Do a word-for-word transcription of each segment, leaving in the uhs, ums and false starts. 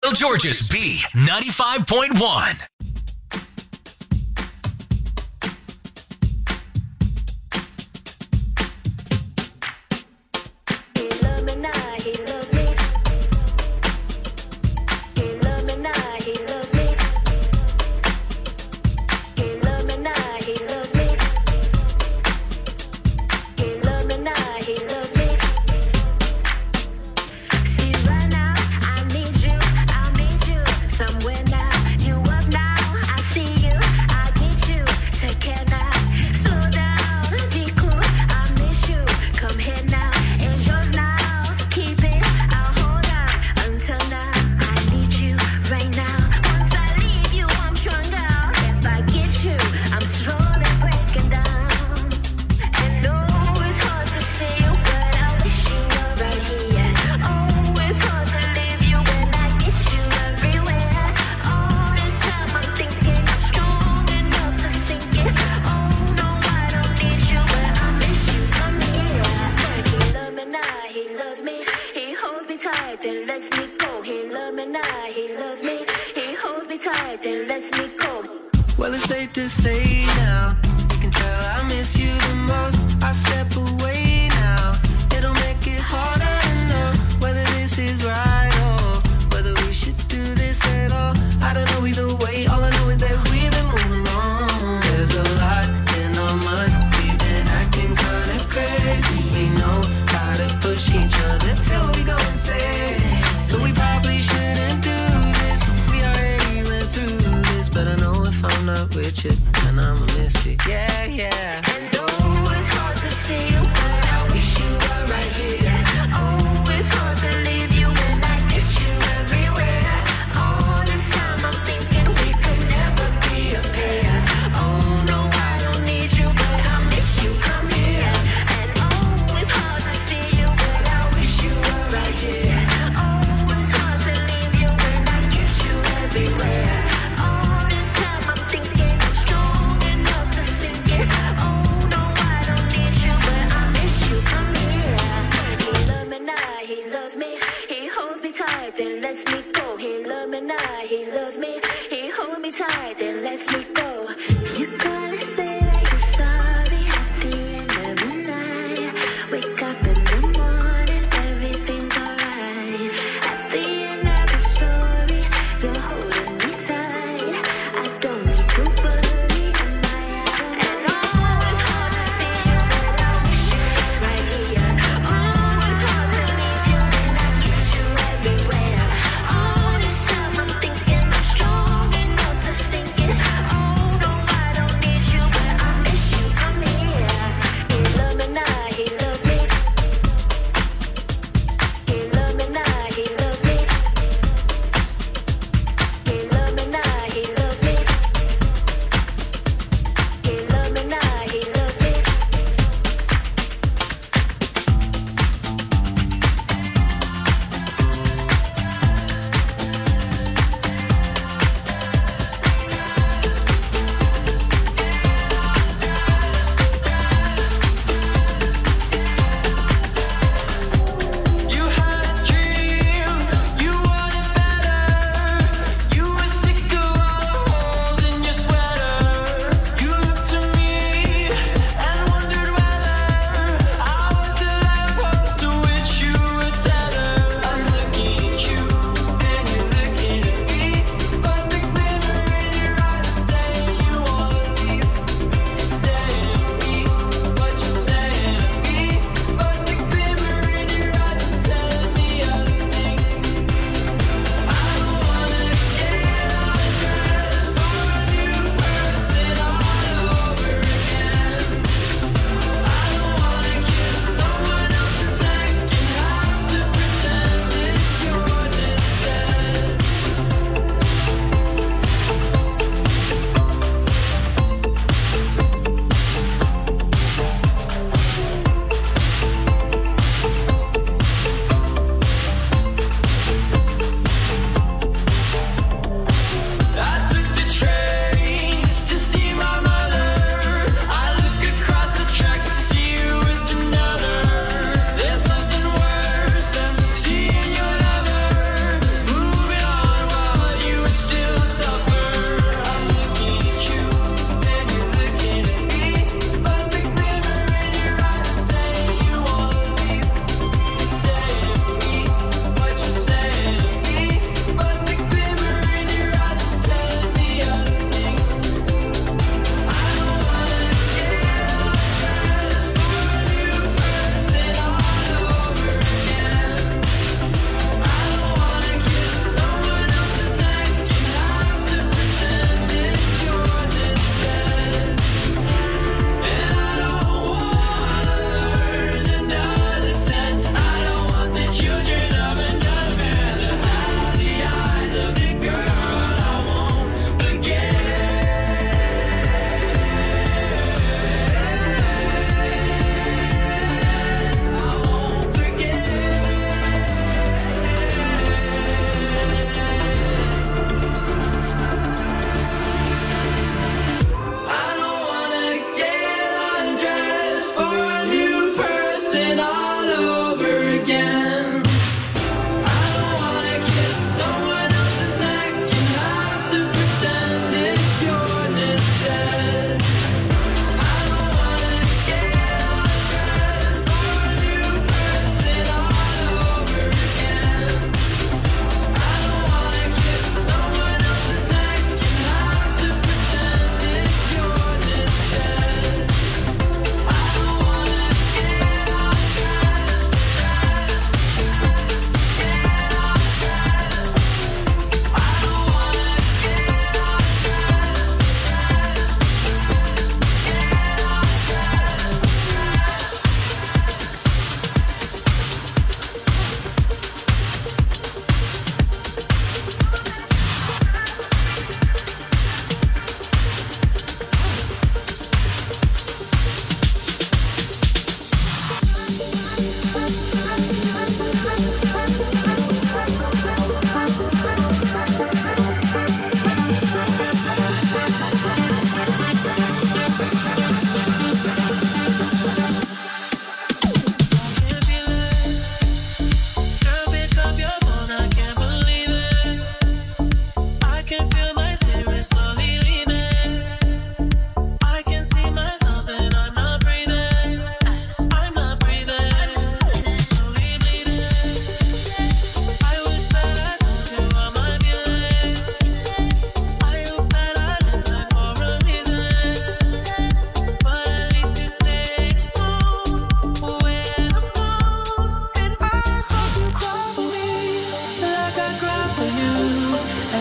Middle Georgia's B ninety-five point one. Well, it's safe to say now, you can tell I miss you the most. I step away now, it'll make it harder to know whether this is right or whether we should do this at all. I don't know either way, all I know is that we've been moving on. There's a lot in our minds, we've been acting kind of crazy. We know how to push each other till we go insane. So we probably shouldn't do this, we already went through this. But I know if I'm not with you, then I'ma miss you. Yeah, yeah. And oh, it's hard to see you, but I wish you were right here. Oh, it's hard to leave you when I miss you everywhere. All this time I'm thinking we could never be a pair. Oh, no, I don't need you, but I miss you, come here. And oh, it's hard to see you, but I wish you were right here. Oh, it's hard to leave you when I kiss you everywhere. All this time I'm thinking I'm strong enough to sink it. Oh, no, I don't need you, but I miss you, come here. He loves me now, he loves me. He holds me tight, then lets me go. He loves me now, he loves me. He holds me tight, then lets me go. You gotta say that you're sorry at the end of the night. Wake up in the morning, everything's alright. At the end of the story, you're holding me tight. I don't need to worry, am I out? And oh, it's hard to see you, but I wish you were right here. Oh, it's hard to leave you when I kiss you everywhere. All this time I'm thinking I'm strong enough to sink it. Oh, no, I don't need you,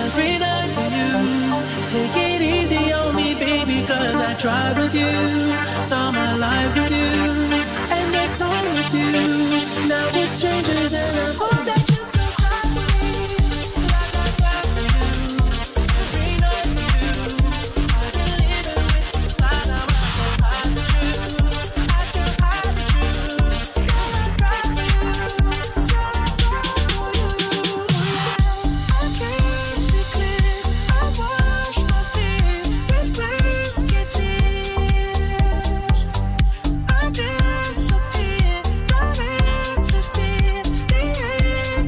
every night for you. Take it easy on me, baby, cause I tried with you. Saw my life with you, and I've torn with you. Now we're strangers and I hope that you still cry for me. Like I cry for you, every night for you. I've been living with this lie, now I can't hide the truth. I can't hide the truth. Girl, I cry for you. Girl, I cry for you. I can't see clear. I wash my fear with risky tears. I disappear, don't interfere. The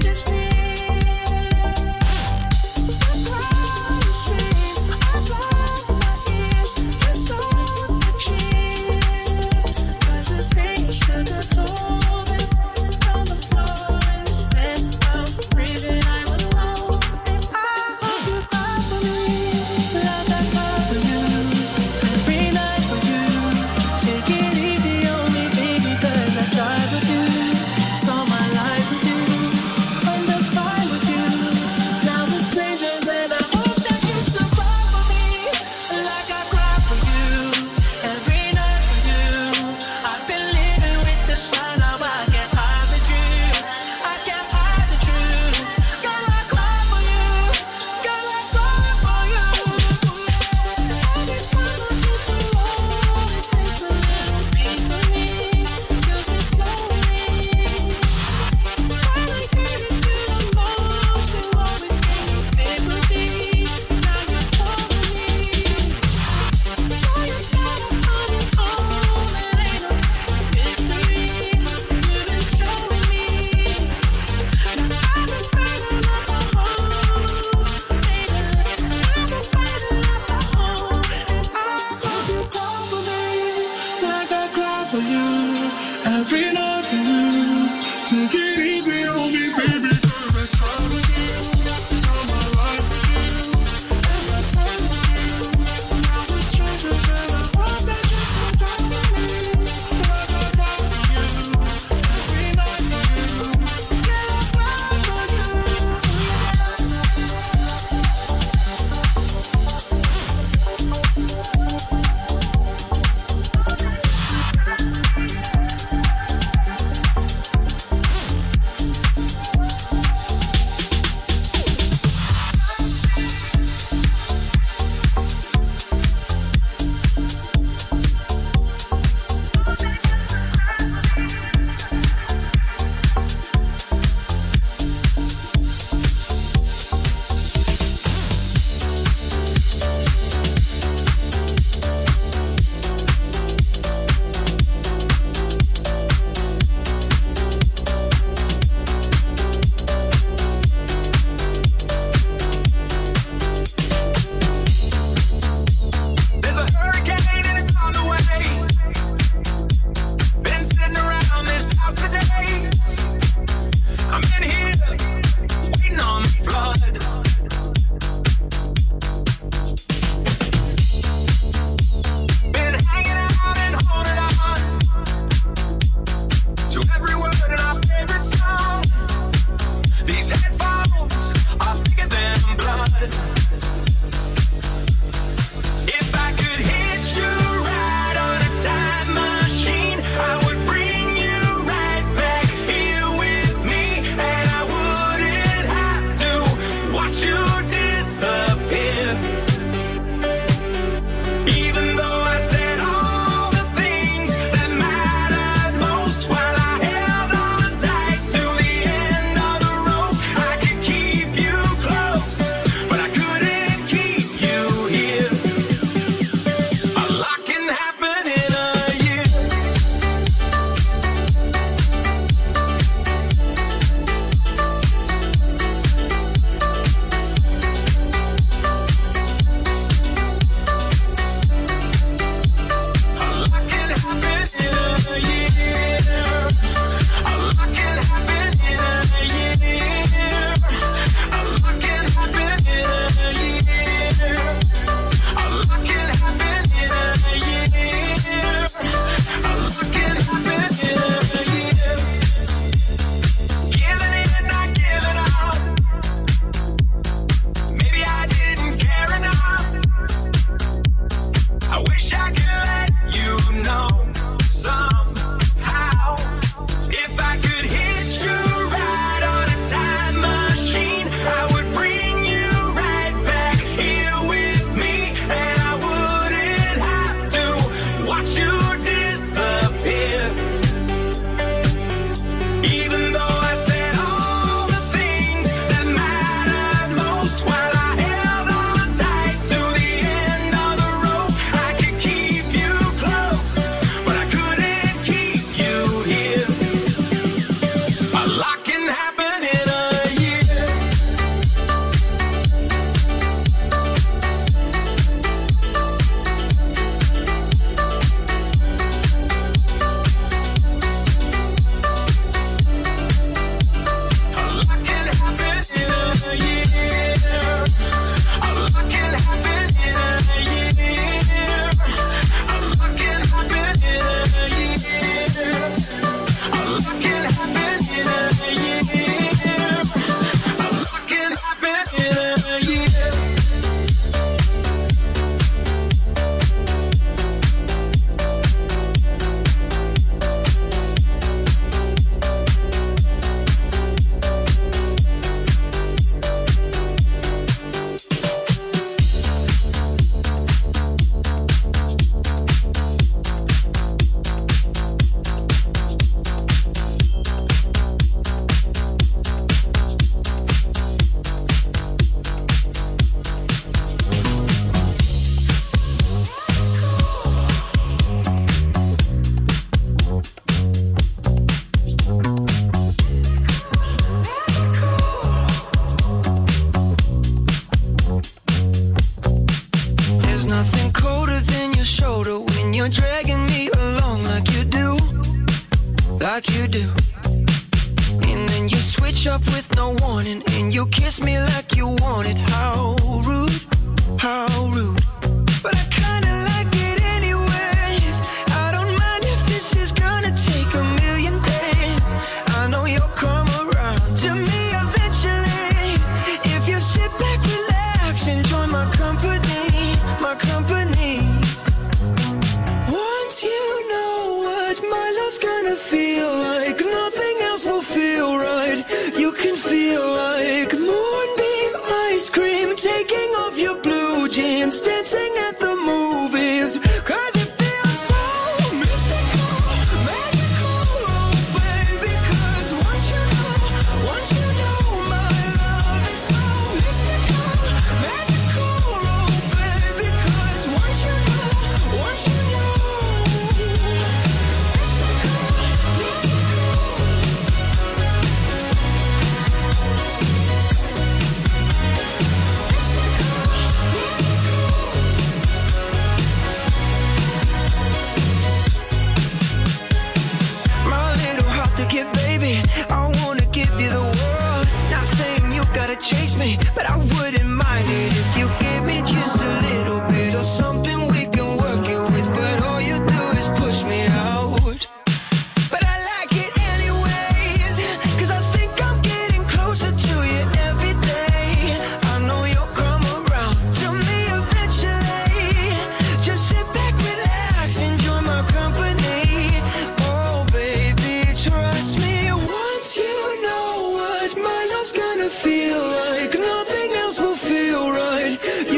wouldn't mind it if you give me just a little bit of something we can work it with. But all you do is push me out. But I like it anyways, 'cause I think I'm getting closer to you every day. I know you'll come around to me eventually. Just sit back, relax, enjoy my company. Oh baby, trust me, once you know what my love's gonna feel like, nothing else will feel right.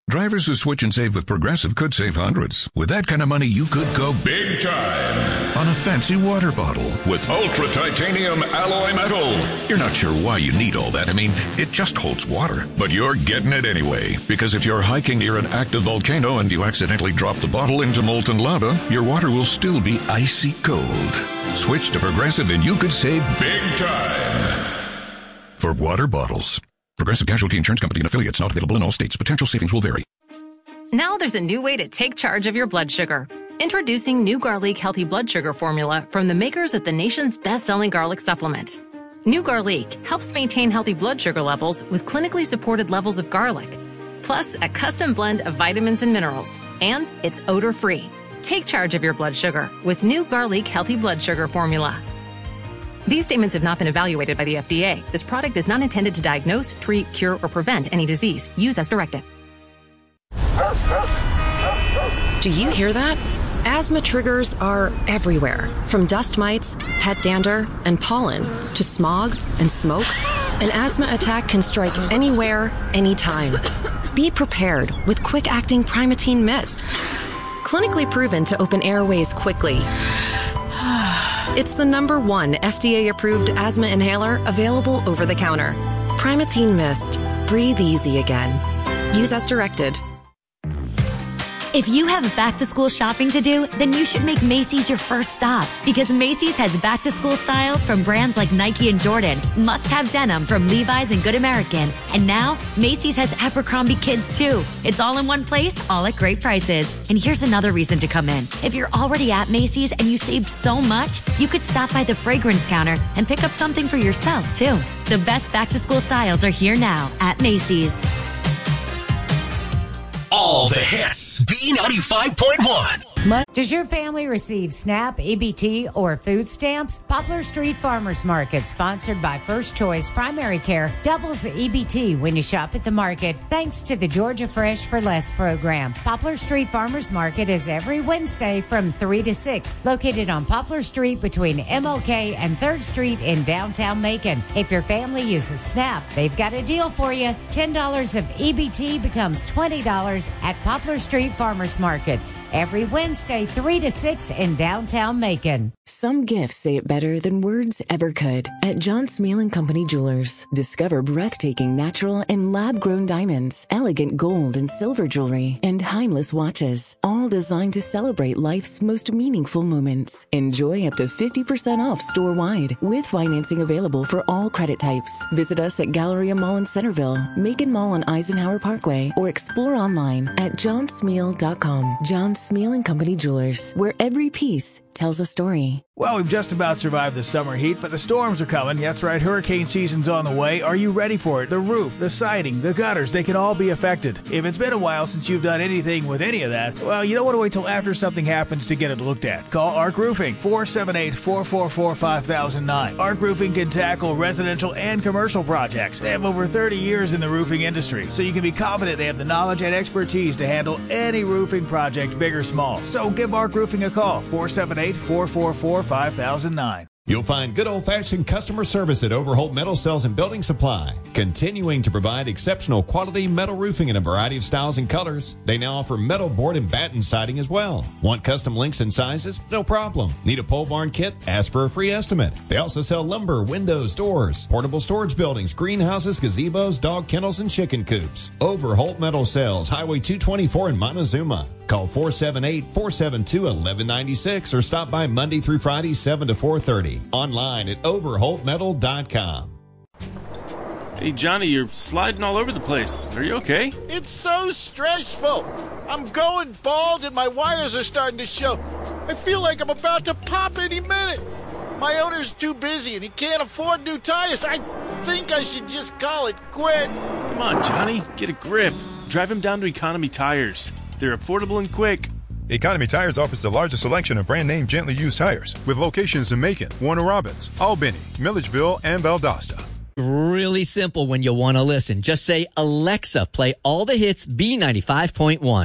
Drivers who switch and save with Progressive could save hundreds. With that kind of money, you could go big time on a fancy water bottle with ultra titanium alloy metal. You're not sure why you need all that. I mean, it just holds water. But you're getting it anyway. Because if you're hiking near an active volcano and you accidentally drop the bottle into molten lava, your water will still be icy cold. Switch to Progressive and you could save big time. For water bottles. Progressive Casualty Insurance Company and affiliates, not available in all states. Potential savings will vary. Now there's a new way to take charge of your blood sugar. Introducing New Garlic Healthy Blood Sugar Formula from the makers of the nation's best-selling garlic supplement. New Garlic helps maintain healthy blood sugar levels with clinically supported levels of garlic, plus a custom blend of vitamins and minerals, and it's odor-free. Take charge of your blood sugar with New Garlic Healthy Blood Sugar Formula. These statements have not been evaluated by the F D A. This product is not intended to diagnose, treat, cure, or prevent any disease. Use as directed. Do you hear that? Asthma triggers are everywhere, from dust mites, pet dander, and pollen, to smog and smoke. An asthma attack can strike anywhere, anytime. Be prepared with quick-acting Primatene Mist. Clinically proven to open airways quickly. It's the number one F D A-approved asthma inhaler available over the counter. Primatene Mist. Breathe easy again. Use as directed. If you have back-to-school shopping to do, then you should make Macy's your first stop. Because Macy's has back-to-school styles from brands like Nike and Jordan, must-have denim from Levi's and Good American, and now Macy's has Abercrombie Kids too. It's all in one place, all at great prices. And here's another reason to come in. If you're already at Macy's and you saved so much, you could stop by the fragrance counter and pick up something for yourself too. The best back-to-school styles are here now at Macy's. All the hits. B ninety-five point one. Does your family receive SNAP, E B T, or food stamps? Poplar Street Farmers Market, sponsored by First Choice Primary Care, doubles the E B T when you shop at the market, thanks to the Georgia Fresh for Less program. Poplar Street Farmers Market is every Wednesday from three to six, located on Poplar Street between M L K and third Street in downtown Macon. If your family uses SNAP, they've got a deal for you. ten dollars of E B T becomes twenty dollars at Poplar Street Farmers Market. Every Wednesday, three to six in downtown Macon. Some gifts say it better than words ever could. At John Smeal and Company Jewelers, discover breathtaking natural and lab-grown diamonds, elegant gold and silver jewelry, and timeless watches, all designed to celebrate life's most meaningful moments. Enjoy up to fifty percent off store-wide, with financing available for all credit types. Visit us at Galleria Mall in Centerville, Macon Mall on Eisenhower Parkway, or explore online at john smeal dot com. John Smeal and Company Jewelers, where every piece tells a story. Well, we've just about survived the summer heat, but the storms are coming. That's right, hurricane season's on the way. Are you ready for it? The roof, the siding, the gutters, they can all be affected. If it's been a while since you've done anything with any of that, well, you don't want to wait till after something happens to get it looked at. Call Arc Roofing, four seven eight, four four four, five thousand nine. Arc Roofing can tackle residential and commercial projects. They have over thirty years in the roofing industry, so you can be confident they have the knowledge and expertise to handle any roofing project, big or small. So give Arc Roofing a call, four seven eight, four four four, five thousand nine. You'll find good old-fashioned customer service at Overholt Metal Sales and Building Supply, continuing to provide exceptional quality metal roofing in a variety of styles and colors. They now offer metal board and batten siding as well. Want custom lengths and sizes? No problem. Need a pole barn kit? Ask for a free estimate. They also sell lumber, windows, doors, portable storage buildings, greenhouses, gazebos, dog kennels, and chicken coops. Overholt Metal Sales, Highway two twenty-four in Montezuma. Call four seven eight, four seven two, one one nine six or stop by Monday through Friday, seven to four thirty. Online at overholt metal dot com. Hey, Johnny, you're sliding all over the place. Are you okay? It's so stressful. I'm going bald and my wires are starting to show. I feel like I'm about to pop any minute. My owner's too busy and he can't afford new tires. I think I should just call it quits. Come on, Johnny, get a grip. Drive him down to Economy Tires. They're affordable and quick. Economy Tires offers the largest selection of brand-name gently used tires, with locations in Macon, Warner Robins, Albany, Milledgeville, and Valdosta. Really simple when you want to listen. Just say, Alexa, play all the hits B ninety-five point one.